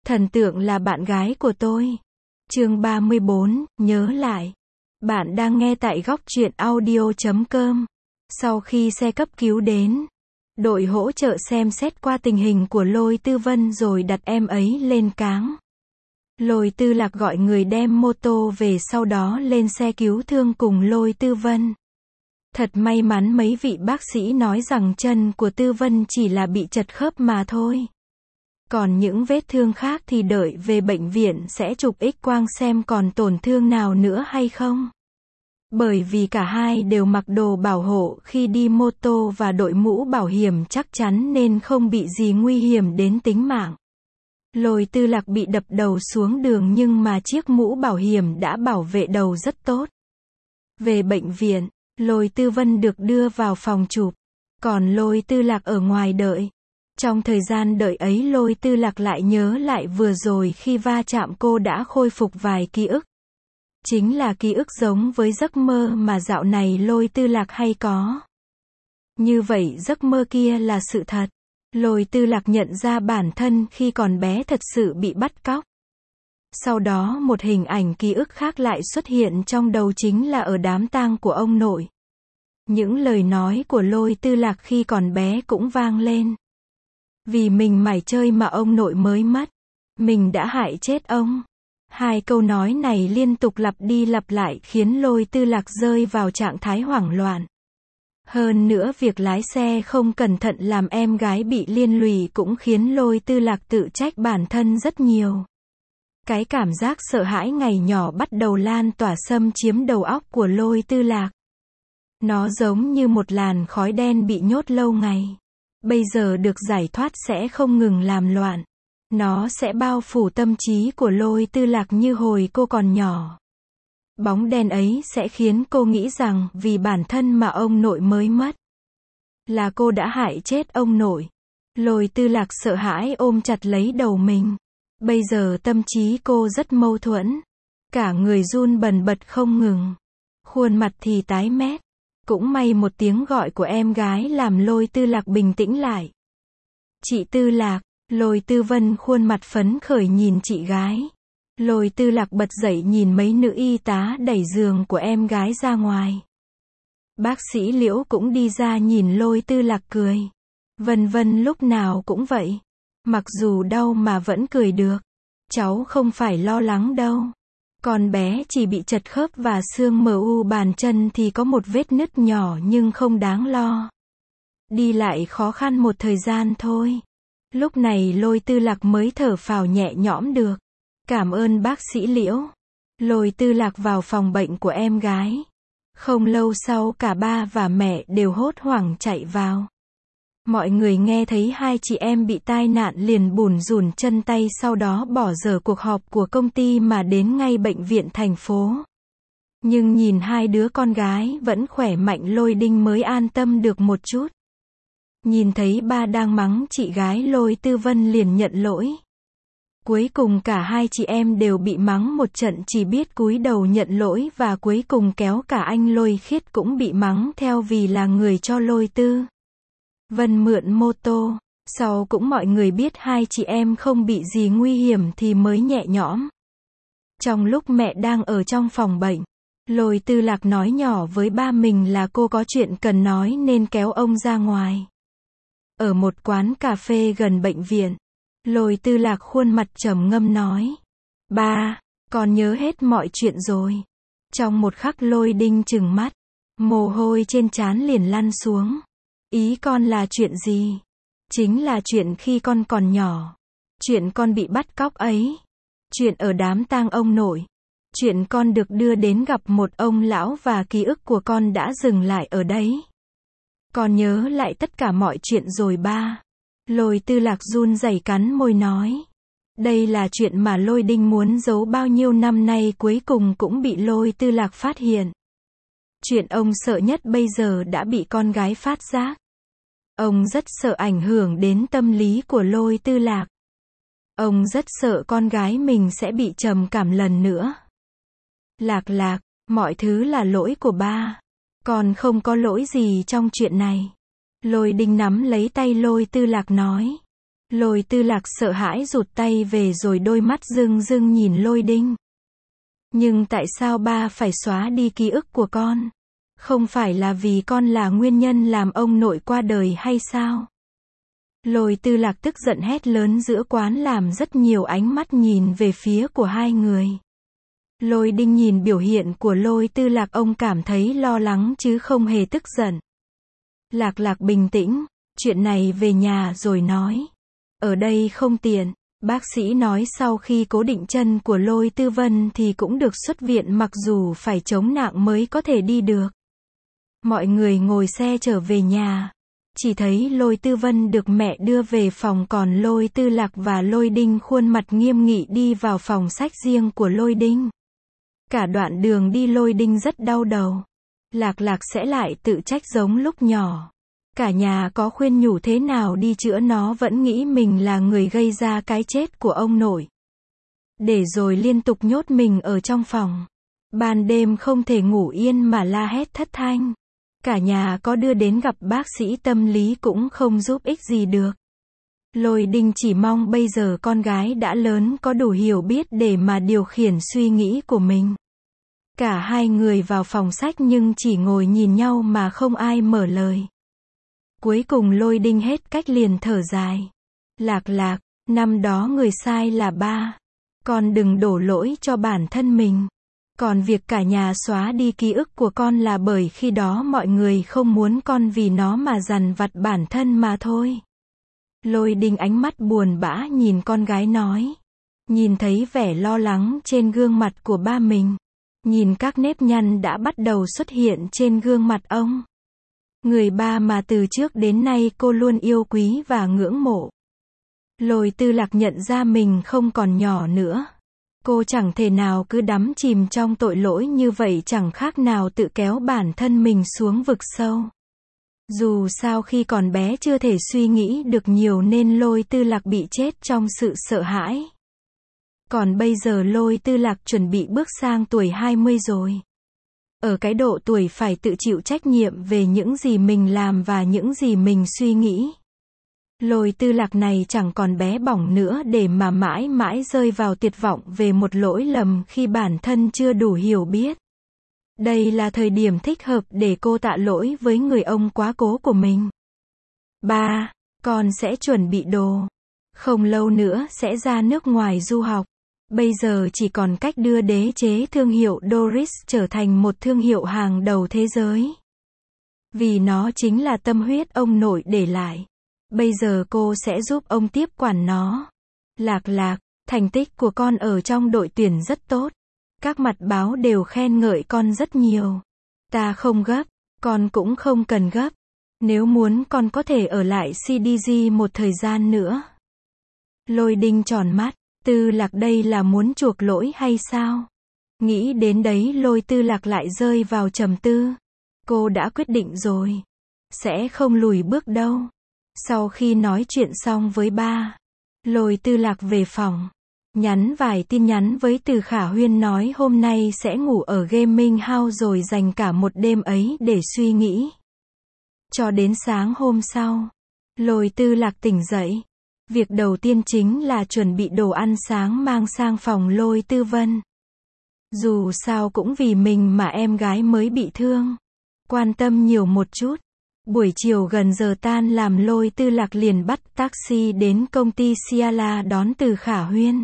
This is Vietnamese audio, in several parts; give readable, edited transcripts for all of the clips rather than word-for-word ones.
Thần tượng là bạn gái của tôi. Chương 34, nhớ lại. Bạn đang nghe tại góc truyện audio.com. Sau khi xe cấp cứu đến, đội hỗ trợ xem xét qua tình hình của Lôi Tư Vân rồi đặt em ấy lên cáng. Lôi Tư Lạc gọi người đem mô tô về, sau đó lên xe cứu thương cùng Lôi Tư Vân. Thật may mắn mấy vị bác sĩ nói rằng chân của Tư Vân chỉ là bị trật khớp mà thôi. Còn những vết thương khác thì đợi về bệnh viện sẽ chụp X-quang xem còn tổn thương nào nữa hay không. Bởi vì cả hai đều mặc đồ bảo hộ khi đi mô tô và đội mũ bảo hiểm chắc chắn nên không bị gì nguy hiểm đến tính mạng. Lôi Tư Lạc bị đập đầu xuống đường nhưng mà chiếc mũ bảo hiểm đã bảo vệ đầu rất tốt. Về bệnh viện, Lôi Tư Vân được đưa vào phòng chụp, còn Lôi Tư Lạc ở ngoài đợi. Trong thời gian đợi ấy Lôi Tư Lạc lại nhớ lại vừa rồi khi va chạm cô đã khôi phục vài ký ức. Chính là ký ức giống với giấc mơ mà dạo này Lôi Tư Lạc hay có. Như vậy giấc mơ kia là sự thật. Lôi Tư Lạc nhận ra bản thân khi còn bé thật sự bị bắt cóc. Sau đó một hình ảnh ký ức khác lại xuất hiện trong đầu, chính là ở đám tang của ông nội. Những lời nói của Lôi Tư Lạc khi còn bé cũng vang lên. Vì mình mải chơi mà ông nội mới mất. Mình đã hại chết ông. Hai câu nói này liên tục lặp đi lặp lại khiến Lôi Tư Lạc rơi vào trạng thái hoảng loạn. Hơn nữa việc lái xe không cẩn thận làm em gái bị liên lụy cũng khiến Lôi Tư Lạc tự trách bản thân rất nhiều. Cái cảm giác sợ hãi ngày nhỏ bắt đầu lan tỏa xâm chiếm đầu óc của Lôi Tư Lạc. Nó giống như một làn khói đen bị nhốt lâu ngày. Bây giờ được giải thoát sẽ không ngừng làm loạn. Nó sẽ bao phủ tâm trí của Lôi Tư Lạc như hồi cô còn nhỏ. Bóng đen ấy sẽ khiến cô nghĩ rằng vì bản thân mà ông nội mới mất. Là cô đã hại chết ông nội. Lôi Tư Lạc sợ hãi ôm chặt lấy đầu mình. Bây giờ tâm trí cô rất mâu thuẫn. Cả người run bần bật không ngừng. Khuôn mặt thì tái mét. Cũng may một tiếng gọi của em gái làm Lôi Tư Lạc bình tĩnh lại. Chị Tư Lạc. Lôi Tư Vân khuôn mặt phấn khởi nhìn chị gái. Lôi Tư Lạc bật dậy nhìn mấy nữ y tá đẩy giường của em gái ra ngoài. Bác sĩ Liễu cũng đi ra nhìn Lôi Tư Lạc cười. Vân Vân lúc nào cũng vậy. Mặc dù đau mà vẫn cười được. Cháu không phải lo lắng đâu. Con bé chỉ bị trật khớp và xương mu bàn chân thì có một vết nứt nhỏ nhưng không đáng lo. Đi lại khó khăn một thời gian thôi. Lúc này Lôi Tư Lạc mới thở phào nhẹ nhõm được. Cảm ơn bác sĩ Liễu. Lôi Tư Lạc vào phòng bệnh của em gái. Không lâu sau cả ba và mẹ đều hốt hoảng chạy vào. Mọi người nghe thấy hai chị em bị tai nạn liền bủn rủn chân tay, sau đó bỏ dở cuộc họp của công ty mà đến ngay bệnh viện thành phố. Nhưng nhìn hai đứa con gái vẫn khỏe mạnh Lôi Đinh mới an tâm được một chút. Nhìn thấy ba đang mắng chị gái Lôi Tư Vân liền nhận lỗi. Cuối cùng cả hai chị em đều bị mắng một trận, chỉ biết cúi đầu nhận lỗi và cuối cùng kéo cả anh Lôi Khiết cũng bị mắng theo vì là người cho Lôi Tư Vân mượn mô tô. Sau cũng mọi người biết hai chị em không bị gì nguy hiểm thì mới nhẹ nhõm. Trong lúc mẹ đang ở trong phòng bệnh, Lôi Tư Lạc nói nhỏ với ba mình là cô có chuyện cần nói nên kéo ông ra ngoài. Ở một quán cà phê gần bệnh viện, Lôi Tư Lạc khuôn mặt trầm ngâm nói. Ba, con nhớ hết mọi chuyện rồi. Trong một khắc Lôi Đinh trừng mắt. Mồ hôi trên trán liền lăn xuống. Ý con là chuyện gì? Chính là chuyện khi con còn nhỏ. Chuyện con bị bắt cóc ấy. Chuyện ở đám tang ông nội. Chuyện con được đưa đến gặp một ông lão và ký ức của con đã dừng lại ở đấy. Con nhớ lại tất cả mọi chuyện rồi ba. Lôi Tư Lạc run rẩy cắn môi nói. Đây là chuyện mà Lôi Đinh muốn giấu bao nhiêu năm nay, cuối cùng cũng bị Lôi Tư Lạc phát hiện. Chuyện ông sợ nhất bây giờ đã bị con gái phát giác. Ông rất sợ ảnh hưởng đến tâm lý của Lôi Tư Lạc. Ông rất sợ con gái mình sẽ bị trầm cảm lần nữa. Lạc Lạc, mọi thứ là lỗi của ba. Con không có lỗi gì trong chuyện này. Lôi Đinh nắm lấy tay Lôi Tư Lạc nói. Lôi Tư Lạc sợ hãi rụt tay về rồi đôi mắt rưng rưng nhìn Lôi Đinh. Nhưng tại sao ba phải xóa đi ký ức của con? Không phải là vì con là nguyên nhân làm ông nội qua đời hay sao? Lôi Tư Lạc tức giận hét lớn giữa quán làm rất nhiều ánh mắt nhìn về phía của hai người. Lôi Đinh nhìn biểu hiện của Lôi Tư Lạc ông cảm thấy lo lắng chứ không hề tức giận. Lạc Lạc bình tĩnh, chuyện này về nhà rồi nói. Ở đây không tiện. Bác sĩ nói sau khi cố định chân của Lôi Tư Vân thì cũng được xuất viện mặc dù phải chống nạng mới có thể đi được. Mọi người ngồi xe trở về nhà. Chỉ thấy Lôi Tư Vân được mẹ đưa về phòng còn Lôi Tư Lạc và Lôi Đinh khuôn mặt nghiêm nghị đi vào phòng sách riêng của Lôi Đinh. Cả đoạn đường đi Lôi Đinh rất đau đầu. Lạc Lạc sẽ lại tự trách giống lúc nhỏ. Cả nhà có khuyên nhủ thế nào đi chữa nó vẫn nghĩ mình là người gây ra cái chết của ông nội. Để rồi liên tục nhốt mình ở trong phòng. Ban đêm không thể ngủ yên mà la hét thất thanh. Cả nhà có đưa đến gặp bác sĩ tâm lý cũng không giúp ích gì được. Lôi Đinh chỉ mong bây giờ con gái đã lớn có đủ hiểu biết để mà điều khiển suy nghĩ của mình. Cả hai người vào phòng sách nhưng chỉ ngồi nhìn nhau mà không ai mở lời. Cuối cùng Lôi Đinh hết cách liền thở dài. Lạc Lạc, năm đó người sai là ba. Con đừng đổ lỗi cho bản thân mình. Còn việc cả nhà xóa đi ký ức của con là bởi khi đó mọi người không muốn con vì nó mà dằn vặt bản thân mà thôi. Lôi Đinh ánh mắt buồn bã nhìn con gái nói. Nhìn thấy vẻ lo lắng trên gương mặt của ba mình. Nhìn các nếp nhăn đã bắt đầu xuất hiện trên gương mặt ông. Người ba mà từ trước đến nay cô luôn yêu quý và ngưỡng mộ. Lôi Tư Lạc nhận ra mình không còn nhỏ nữa. Cô chẳng thể nào cứ đắm chìm trong tội lỗi như vậy chẳng khác nào tự kéo bản thân mình xuống vực sâu. Dù sao khi còn bé chưa thể suy nghĩ được nhiều nên Lôi Tư Lạc bị chết trong sự sợ hãi. Còn bây giờ Lôi Tư Lạc chuẩn bị bước sang tuổi 20 rồi. Ở cái độ tuổi phải tự chịu trách nhiệm về những gì mình làm và những gì mình suy nghĩ. Lôi Tư Lạc này chẳng còn bé bỏng nữa để mà mãi mãi rơi vào tuyệt vọng về một lỗi lầm khi bản thân chưa đủ hiểu biết. Đây là thời điểm thích hợp để cô tạ lỗi với người ông quá cố của mình. Ba, con sẽ chuẩn bị đồ. Không lâu nữa sẽ ra nước ngoài du học. Bây giờ chỉ còn cách đưa đế chế thương hiệu Doris trở thành một thương hiệu hàng đầu thế giới. Vì nó chính là tâm huyết ông nội để lại. Bây giờ cô sẽ giúp ông tiếp quản nó. Lạc Lạc, thành tích của con ở trong đội tuyển rất tốt. Các mặt báo đều khen ngợi con rất nhiều. Ta không gấp, con cũng không cần gấp. Nếu muốn con có thể ở lại CDG một thời gian nữa. Lôi Đinh tròn mắt. Tư Lạc đây là muốn chuộc lỗi hay sao? Nghĩ đến đấy Lôi Tư Lạc lại rơi vào trầm tư. Cô đã quyết định rồi. Sẽ không lùi bước đâu. Sau khi nói chuyện xong với ba, Lôi Tư Lạc về phòng. Nhắn vài tin nhắn với Từ Khả Huyên nói hôm nay sẽ ngủ ở gaming house rồi dành cả một đêm ấy để suy nghĩ. Cho đến sáng hôm sau, Lôi Tư Lạc tỉnh dậy. Việc đầu tiên chính là chuẩn bị đồ ăn sáng mang sang phòng Lôi Tư Vân. Dù sao cũng vì mình mà em gái mới bị thương. Quan tâm nhiều một chút. Buổi chiều gần giờ tan làm Lôi Tư Lạc liền bắt taxi đến công ty Ciala đón Từ Khả Huyên.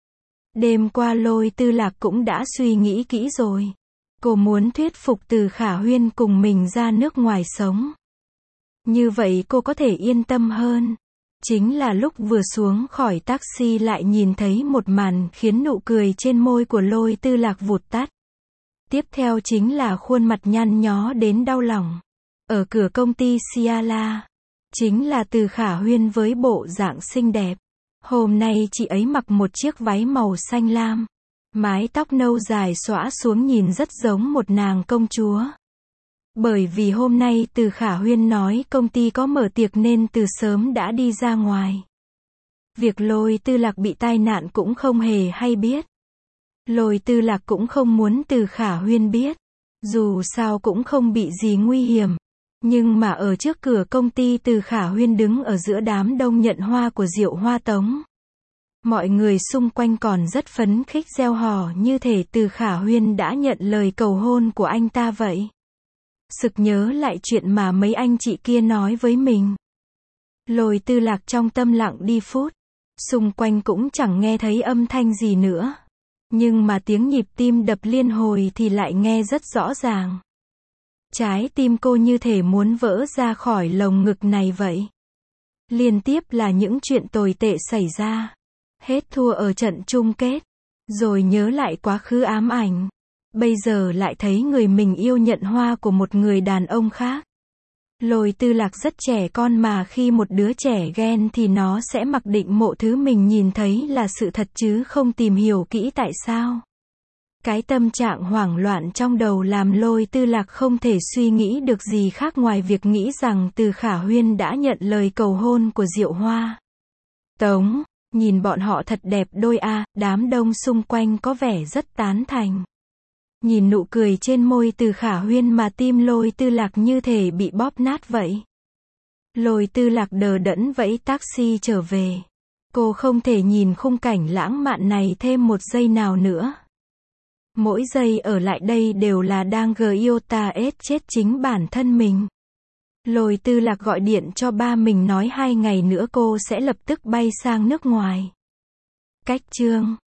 Đêm qua Lôi Tư Lạc cũng đã suy nghĩ kỹ rồi. Cô muốn thuyết phục Từ Khả Huyên cùng mình ra nước ngoài sống. Như vậy cô có thể yên tâm hơn. Chính là lúc vừa xuống khỏi taxi lại nhìn thấy một màn khiến nụ cười trên môi của Lôi Tư Lạc vụt tắt. Tiếp theo chính là khuôn mặt nhăn nhó đến đau lòng. Ở cửa công ty Ciala, chính là Từ Khả Huyên với bộ dạng xinh đẹp. Hôm nay chị ấy mặc một chiếc váy màu xanh lam. Mái tóc nâu dài xõa xuống nhìn rất giống một nàng công chúa. Bởi vì hôm nay Từ Khả Huyên nói công ty có mở tiệc nên từ sớm đã đi ra ngoài. Việc Lôi Tư Lạc bị tai nạn cũng không hề hay biết. Lôi Tư Lạc cũng không muốn Từ Khả Huyên biết. Dù sao cũng không bị gì nguy hiểm. Nhưng mà ở trước cửa công ty Từ Khả Huyên đứng ở giữa đám đông nhận hoa của Diệu Hoa Tống. Mọi người xung quanh còn rất phấn khích reo hò như thể Từ Khả Huyên đã nhận lời cầu hôn của anh ta vậy. Sực nhớ lại chuyện mà mấy anh chị kia nói với mình. Lôi Tư Lạc trong tâm lặng đi phút. Xung quanh cũng chẳng nghe thấy âm thanh gì nữa. Nhưng mà tiếng nhịp tim đập liên hồi thì lại nghe rất rõ ràng. Trái tim cô như thể muốn vỡ ra khỏi lồng ngực này vậy. Liên tiếp là những chuyện tồi tệ xảy ra. Hết thua ở trận chung kết. Rồi nhớ lại quá khứ ám ảnh. Bây giờ lại thấy người mình yêu nhận hoa của một người đàn ông khác. Lôi Tư Lạc rất trẻ con mà khi một đứa trẻ ghen thì nó sẽ mặc định mộ thứ mình nhìn thấy là sự thật chứ không tìm hiểu kỹ tại sao. Cái tâm trạng hoảng loạn trong đầu làm Lôi Tư Lạc không thể suy nghĩ được gì khác ngoài việc nghĩ rằng Từ Khả Huyên đã nhận lời cầu hôn của Diệu Hoa Tống. Nhìn bọn họ thật đẹp đôi a, đám đông xung quanh có vẻ rất tán thành. Nhìn nụ cười trên môi Từ Khả Huyên mà tim Lôi Tư Lạc như thể bị bóp nát vậy. Lôi Tư Lạc đờ đẫn vẫy taxi trở về. Cô không thể nhìn khung cảnh lãng mạn này thêm một giây nào nữa. Mỗi giây ở lại đây đều là đang giota chết chính bản thân mình. Lôi Tư Lạc gọi điện cho ba mình nói 2 ngày nữa cô sẽ lập tức bay sang nước ngoài. Cách chương